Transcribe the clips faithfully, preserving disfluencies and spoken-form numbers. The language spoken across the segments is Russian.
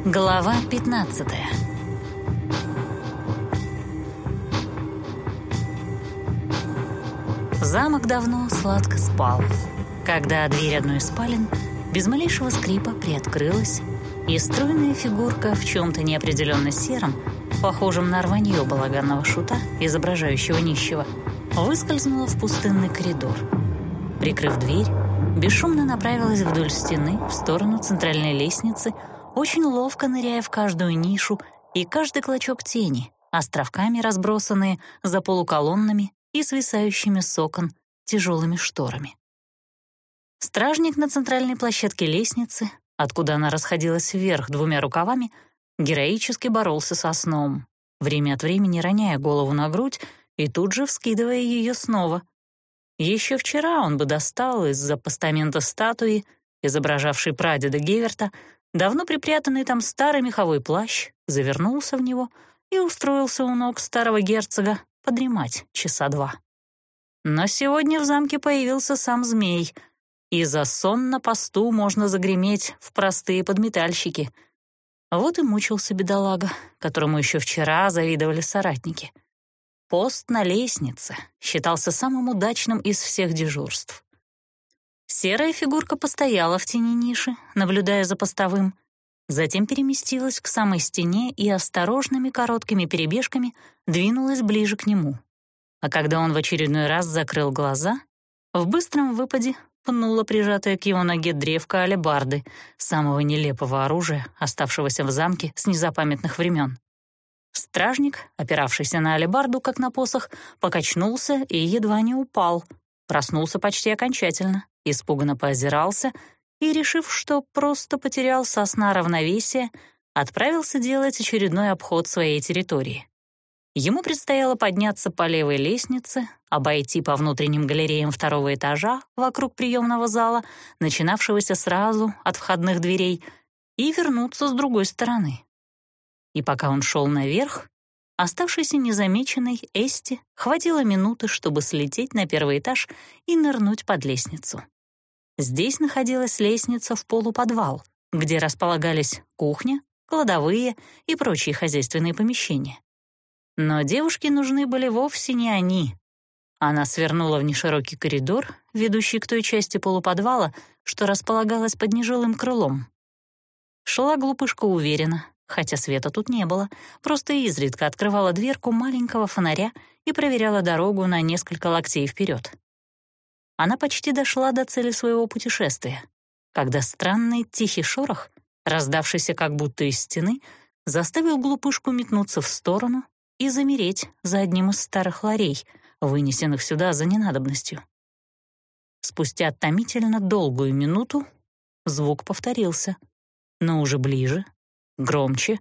Глава пятнадцатая. Замок давно сладко спал, когда дверь одной из спален без малейшего скрипа приоткрылась, и стройная фигурка в чем-то неопределенно сером, похожем на рванье балаганного шута, изображающего нищего, выскользнула в пустынный коридор. Прикрыв дверь, бесшумно направилась вдоль стены в сторону центральной лестницы, очень ловко ныряя в каждую нишу и каждый клочок тени, островками разбросанные за полуколоннами и свисающими с окон тяжелыми шторами. Стражник на центральной площадке лестницы, откуда она расходилась вверх двумя рукавами, героически боролся со сном, время от времени роняя голову на грудь и тут же вскидывая ее снова. Еще вчера он бы достал из-за постамента статуи, изображавшей прадеда Геверта, давно припрятанный там старый меховой плащ, завернулся в него и устроился у ног старого герцога подремать часа два. Но сегодня в замке появился сам змей, и за сон на посту можно загреметь в простые подметальщики. Вот и мучился бедолага, которому еще вчера завидовали соратники. Пост на лестнице считался самым удачным из всех дежурств. Серая фигурка постояла в тени ниши, наблюдая за постовым, затем переместилась к самой стене и осторожными короткими перебежками двинулась ближе к нему. А когда он в очередной раз закрыл глаза, в быстром выпаде пнула прижатая к его ноге древко алебарды, самого нелепого оружия, оставшегося в замке с незапамятных времен. Стражник, опиравшийся на алебарду, как на посох, покачнулся и едва не упал, проснулся почти окончательно, испуганно поозирался и, решив, что просто потерял со сна равновесие, отправился делать очередной обход своей территории. Ему предстояло подняться по левой лестнице, обойти по внутренним галереям второго этажа вокруг приемного зала, начинавшегося сразу от входных дверей, и вернуться с другой стороны. И пока он шел наверх, оставшейся незамеченной Эсте хватило минуты, чтобы слететь на первый этаж и нырнуть под лестницу. Здесь находилась лестница в полуподвал, где располагались кухня, кладовые и прочие хозяйственные помещения. Но девушке нужны были вовсе не они. Она свернула в неширокий коридор, ведущий к той части полуподвала, что располагалась под нежилым крылом. Шла глупышка уверенно, хотя света тут не было, просто изредка открывала дверку маленького фонаря и проверяла дорогу на несколько локтей вперед. Она почти дошла до цели своего путешествия, когда странный тихий шорох, раздавшийся как будто из стены, заставил глупышку метнуться в сторону и замереть за одним из старых ларей, вынесенных сюда за ненадобностью. Спустя томительно долгую минуту звук повторился, но уже ближе, громче,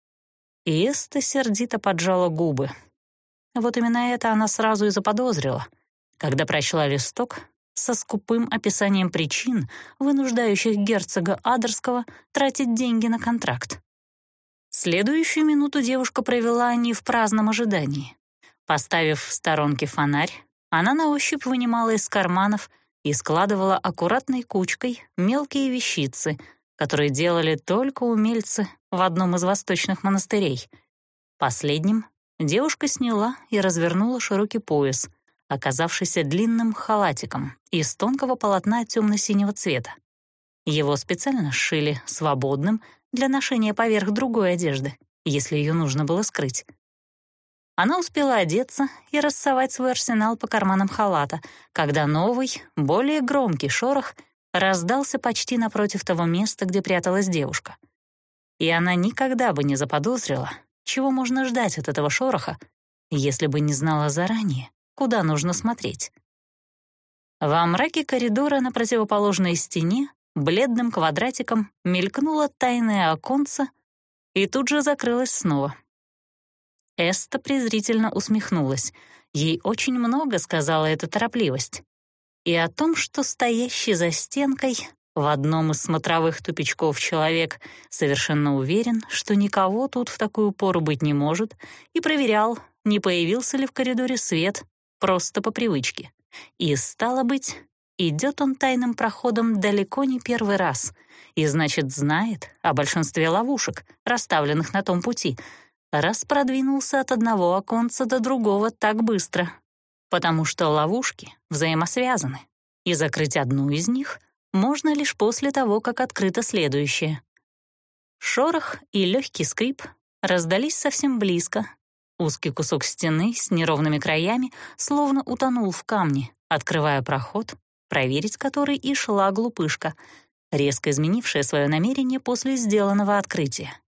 и Эста сердито поджала губы. Вот именно это она сразу и заподозрила, когда прочла листок со скупым описанием причин, вынуждающих герцога Адерского тратить деньги на контракт. Следующую минуту девушка провела не в праздном ожидании. Поставив в сторонке фонарь, она на ощупь вынимала из карманов и складывала аккуратной кучкой мелкие вещицы, которые делали только умельцы в одном из восточных монастырей. Последним девушка сняла и развернула широкий пояс, оказавшийся длинным халатиком из тонкого полотна темно-синего цвета. Его специально сшили свободным для ношения поверх другой одежды, если ее нужно было скрыть. Она успела одеться и рассовать свой арсенал по карманам халата, когда новый, более громкий шорох раздался почти напротив того места, где пряталась девушка. И она никогда бы не заподозрила, чего можно ждать от этого шороха, если бы не знала заранее, куда нужно смотреть. Во мраке коридора на противоположной стене бледным квадратиком мелькнуло тайное оконце и тут же закрылось снова. Эста презрительно усмехнулась. Ей очень много сказала эта торопливость. И о том, что стоящий за стенкой в одном из смотровых тупичков человек совершенно уверен, что никого тут в такую пору быть не может, и проверял, не появился ли в коридоре свет, просто по привычке. И, стало быть, идет он тайным проходом далеко не первый раз и, значит, знает о большинстве ловушек, расставленных на том пути, раз продвинулся от одного оконца до другого так быстро, потому что ловушки взаимосвязаны, и закрыть одну из них можно лишь после того, как открыто следующее. Шорох и легкий скрип раздались совсем близко. Узкий кусок стены с неровными краями словно утонул в камне, открывая проход, проверить который и шла глупышка, резко изменившая свое намерение после сделанного открытия.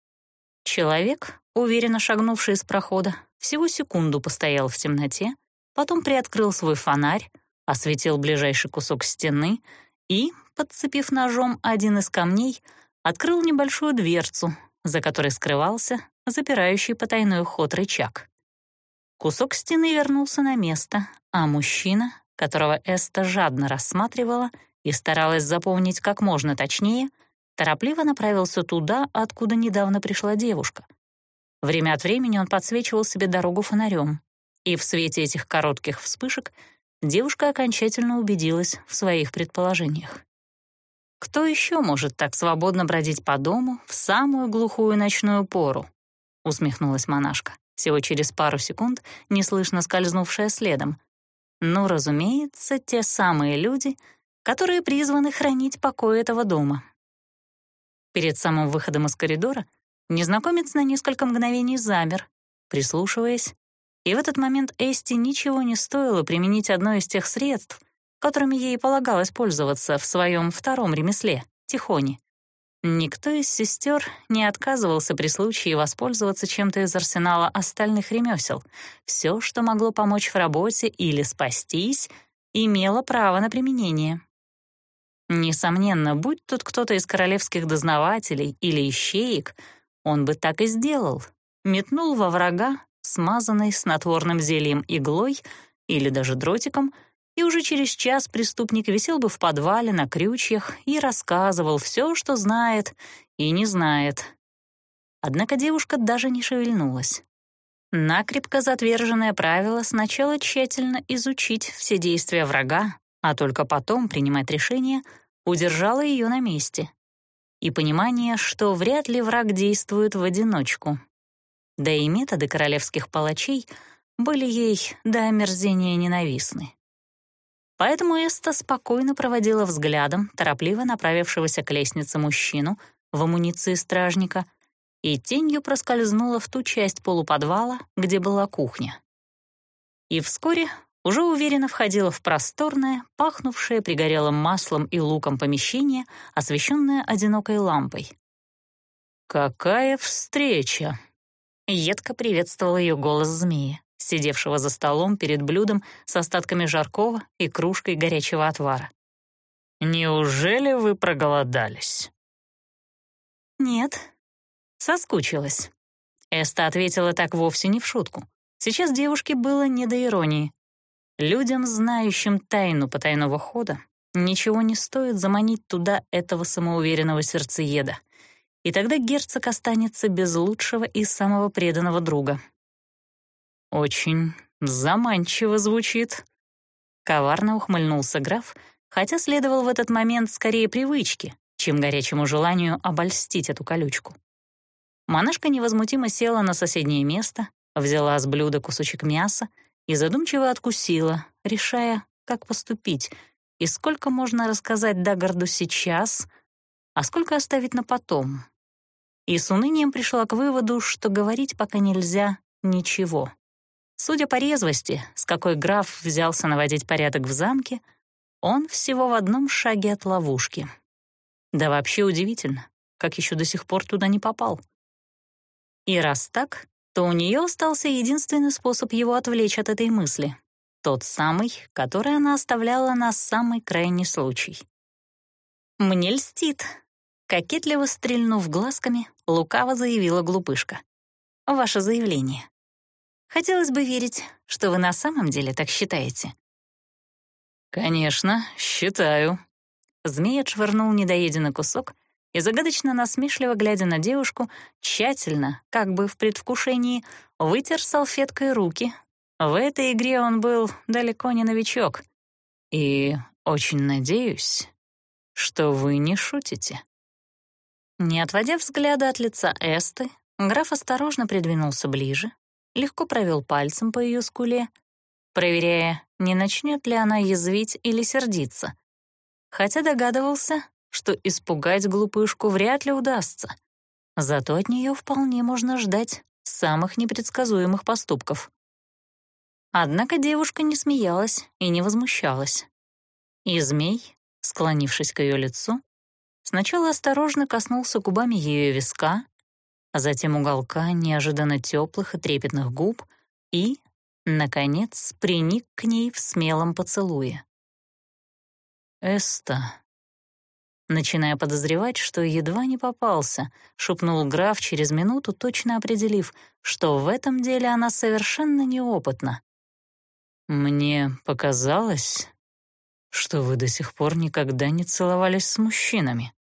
Человек, уверенно шагнувший из прохода, всего секунду постоял в темноте, потом приоткрыл свой фонарь, осветил ближайший кусок стены и, подцепив ножом один из камней, открыл небольшую дверцу, за которой скрывался запирающий потайной ход рычаг. Кусок стены вернулся на место, а мужчина, которого Эста жадно рассматривала и старалась запомнить как можно точнее, торопливо направился туда, откуда недавно пришла девушка. Время от времени он подсвечивал себе дорогу фонарем, и в свете этих коротких вспышек девушка окончательно убедилась в своих предположениях. Кто еще может так свободно бродить по дому в самую глухую ночную пору? Усмехнулась монашка, всего через пару секунд неслышно скользнувшая следом. Ну, разумеется, те самые люди, которые призваны хранить покой этого дома. Перед самым выходом из коридора незнакомец на несколько мгновений замер, прислушиваясь, и в этот момент Эсте ничего не стоило применить одно из тех средств, которыми ей полагалось пользоваться в своем втором ремесле — тихоне. Никто из сестер не отказывался при случае воспользоваться чем-то из арсенала остальных ремесел. Все, что могло помочь в работе или спастись, имело право на применение. Несомненно, будь тут кто-то из королевских дознавателей или ищеек, он бы так и сделал. Метнул во врага, смазанной снотворным зельем иглой или даже дротиком, и уже через час преступник висел бы в подвале на крючьях и рассказывал все, что знает и не знает. Однако девушка даже не шевельнулась. Накрепко затверженное правило сначала тщательно изучить все действия врага, а только потом принимать решение, удержало ее на месте. И понимание, что вряд ли враг действует в одиночку. Да и методы королевских палачей были ей до омерзения ненавистны. Поэтому Эста спокойно проводила взглядом торопливо направившегося к лестнице мужчину в амуниции стражника и тенью проскользнула в ту часть полуподвала, где была кухня. И вскоре уже уверенно входила в просторное, пахнувшее пригорелым маслом и луком помещение, освещенное одинокой лампой. «Какая встреча!» — едко приветствовал ее голос змея, сидевшего за столом перед блюдом с остатками жаркого и кружкой горячего отвара. «Неужели вы проголодались?» «Нет, соскучилась». Эста ответила так вовсе не в шутку. Сейчас девушке было не до иронии. Людям, знающим тайну потайного хода, ничего не стоит заманить туда этого самоуверенного сердцееда. И тогда герцог останется без лучшего и самого преданного друга. «Очень заманчиво звучит», — коварно ухмыльнулся граф, хотя следовал в этот момент скорее привычке, чем горячему желанию обольстить эту колючку. Монашка невозмутимо села на соседнее место, взяла с блюда кусочек мяса и задумчиво откусила, решая, как поступить и сколько можно рассказать Дагарду сейчас, а сколько оставить на потом. И с унынием пришла к выводу, что говорить пока нельзя ничего. Судя по резвости, с какой граф взялся наводить порядок в замке, он всего в одном шаге от ловушки. Да вообще удивительно, как еще до сих пор туда не попал. И раз так, то у нее остался единственный способ его отвлечь от этой мысли. Тот самый, который она оставляла на самый крайний случай. «Мне льстит», — кокетливо стрельнув глазками, лукаво заявила глупышка. «Ваше заявление. Хотелось бы верить, что вы на самом деле так считаете». «Конечно, считаю». Змей отшвырнул недоеденный кусок и, загадочно насмешливо глядя на девушку, тщательно, как бы в предвкушении, вытер салфеткой руки. В этой игре он был далеко не новичок. «И очень надеюсь, что вы не шутите». Не отводя взгляда от лица Эсты, граф осторожно придвинулся ближе, легко провел пальцем по ее скуле, проверяя, не начнет ли она язвить или сердиться, хотя догадывался, что испугать глупышку вряд ли удастся. Зато от нее вполне можно ждать самых непредсказуемых поступков. Однако девушка не смеялась и не возмущалась. И змей, склонившись к ее лицу, сначала осторожно коснулся губами ее виска, а затем уголка неожиданно теплых и трепетных губ и, наконец, приник к ней в смелом поцелуе. «Эста», начиная подозревать, что едва не попался, шепнул граф через минуту, точно определив, что в этом деле она совершенно неопытна. «Мне показалось, что вы до сих пор никогда не целовались с мужчинами».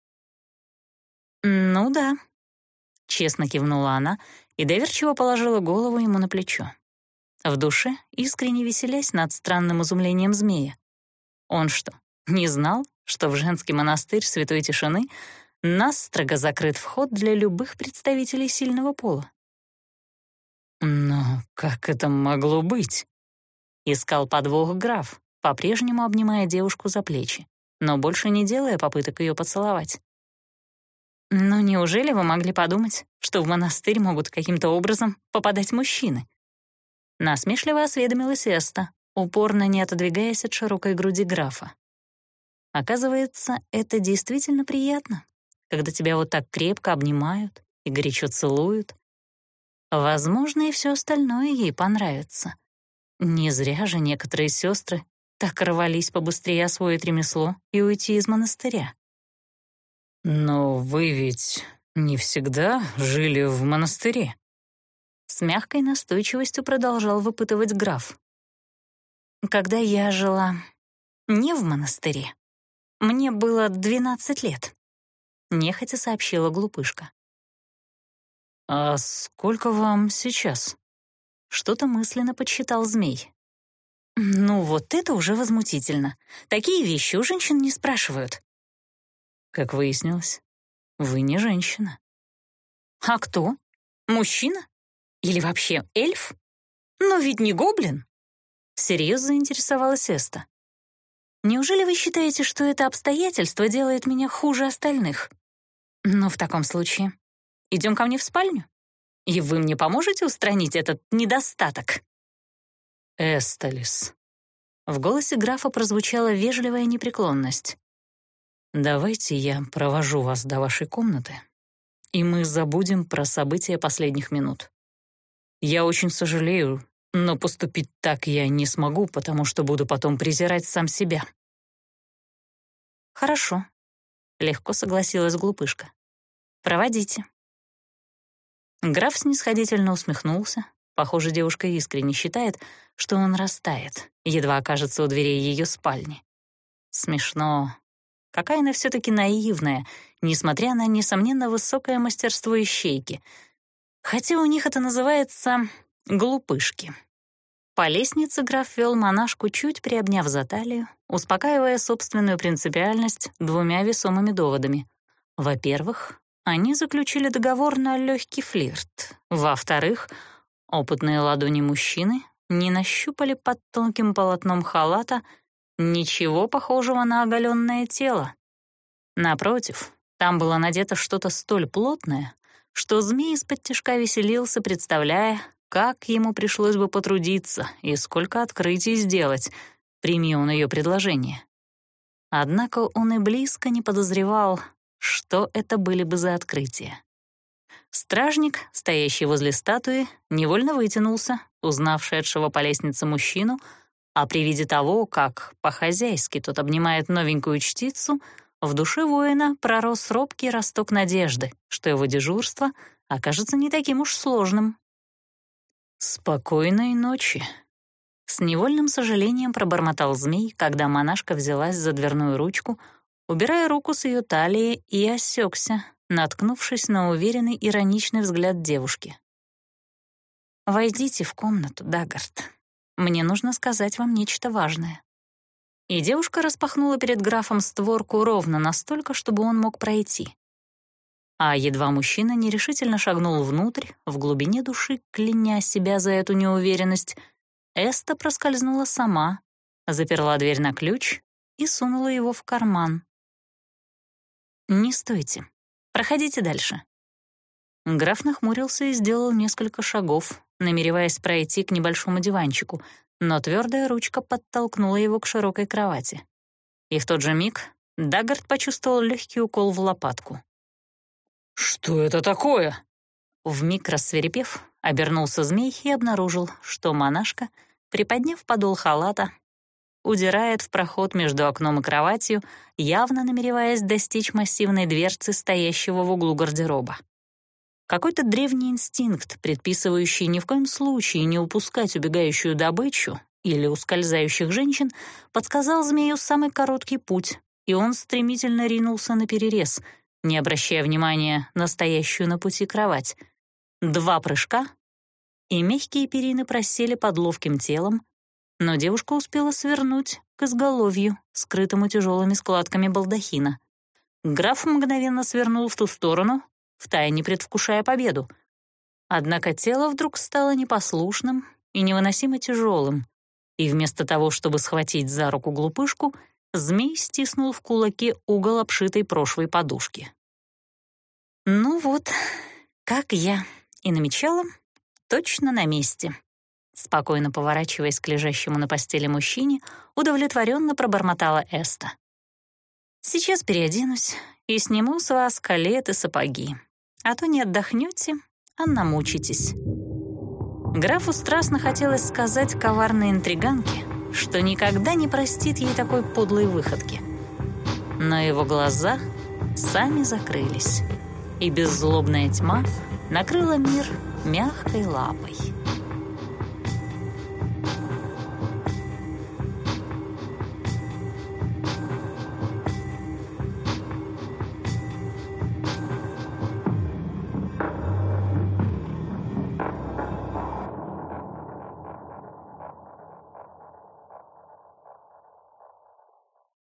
«Ну да», — честно кивнула она и доверчиво положила голову ему на плечо, в душе искренне веселясь над странным изумлением змея. Он что, не знал, что в женский монастырь Святой Тишины настрого закрыт вход для любых представителей сильного пола? «Но как это могло быть?» — искал подвох граф, по-прежнему обнимая девушку за плечи, но больше не делая попыток ее поцеловать. «Ну неужели вы могли подумать, что в монастырь могут каким-то образом попадать мужчины?» Насмешливо осведомилась Эста, упорно не отодвигаясь от широкой груди графа. Оказывается, это действительно приятно, когда тебя вот так крепко обнимают и горячо целуют. Возможно, и все остальное ей понравится. Не зря же некоторые сестры так рвались побыстрее освоить ремесло и уйти из монастыря. «Но вы ведь не всегда жили в монастыре?» С мягкой настойчивостью продолжал выпытывать граф. «Когда я жила не в монастыре, мне было двенадцать лет», — нехотя сообщила глупышка. «А сколько вам сейчас?» — что-то мысленно подсчитал змей. «Ну вот это уже возмутительно. Такие вещи у женщин не спрашивают». Как выяснилось, вы не женщина. А кто? Мужчина? Или вообще эльф? Но ведь не гоблин. Серьезно заинтересовалась Эста. Неужели вы считаете, что это обстоятельство делает меня хуже остальных? Ну, в таком случае, идем ко мне в спальню, и вы мне поможете устранить этот недостаток? Эсталис. В голосе графа прозвучала вежливая непреклонность. «Давайте я провожу вас до вашей комнаты, и мы забудем про события последних минут. Я очень сожалею, но поступить так я не смогу, потому что буду потом презирать сам себя». «Хорошо», — легко согласилась глупышка. «Проводите». Граф снисходительно усмехнулся. Похоже, девушка искренне считает, что он растает, едва окажется у дверей ее спальни. Смешно. Какая она все-таки наивная, несмотря на, несомненно, высокое мастерство ищейки. Хотя у них это называется глупышки. По лестнице граф вел монашку, чуть приобняв за талию, успокаивая собственную принципиальность двумя весомыми доводами. Во-первых, они заключили договор на легкий флирт. Во-вторых, опытные ладони мужчины не нащупали под тонким полотном халата ничего похожего на оголенное тело. Напротив, там было надето что-то столь плотное, что змей из-под тишка веселился, представляя, как ему пришлось бы потрудиться и сколько открытий сделать, прими он ее предложение. Однако он и близко не подозревал, что это были бы за открытия. Стражник, стоящий возле статуи, невольно вытянулся, узнав шедшего по лестнице мужчину, а при виде того, как по-хозяйски тот обнимает новенькую чтицу, в душе воина пророс робкий росток надежды, что его дежурство окажется не таким уж сложным. «Спокойной ночи», — с невольным сожалением пробормотал змей, когда монашка взялась за дверную ручку, убирая руку с ее талии, и осекся, наткнувшись на уверенный ироничный взгляд девушки. «Войдите в комнату, Дагарт. Мне нужно сказать вам нечто важное». и девушка распахнула перед графом створку ровно настолько, чтобы он мог пройти. А едва мужчина нерешительно шагнул внутрь, в глубине души кляня себя за эту неуверенность, Эста проскользнула сама, заперла дверь на ключ и сунула его в карман. «Не стойте. Проходите дальше». Граф нахмурился и сделал несколько шагов, намереваясь пройти к небольшому диванчику, но твердая ручка подтолкнула его к широкой кровати. И в тот же миг Даггард почувствовал легкий укол в лопатку. «Что это такое?» Вмиг рассвирепев, обернулся змей и обнаружил, что монашка, приподняв подол халата, удирает в проход между окном и кроватью, явно намереваясь достичь массивной дверцы, стоящего в углу гардероба. Какой-то древний инстинкт, предписывающий ни в коем случае не упускать убегающую добычу или ускользающих женщин, подсказал змею самый короткий путь, и он стремительно ринулся на перерез, не обращая внимания на стоящую на пути кровать. Два прыжка, и мягкие перины просели под ловким телом, но девушка успела свернуть к изголовью, скрытому тяжелыми складками балдахина. Граф мгновенно свернул в ту сторону, втайне предвкушая победу. Однако тело вдруг стало непослушным и невыносимо тяжелым, и вместо того, чтобы схватить за руку глупышку, змей стиснул в кулаке угол обшитой прошвой подушки. «Ну вот, как я и намечала, точно на месте». Спокойно поворачиваясь к лежащему на постели мужчине, удовлетворенно пробормотала Эста. «Сейчас переоденусь и сниму с вас калет и сапоги, а то не отдохнете, а намучитесь». Графу страстно хотелось сказать коварной интриганке, что никогда не простит ей такой подлой выходки. Но его глаза сами закрылись, и беззлобная тьма накрыла мир мягкой лапой.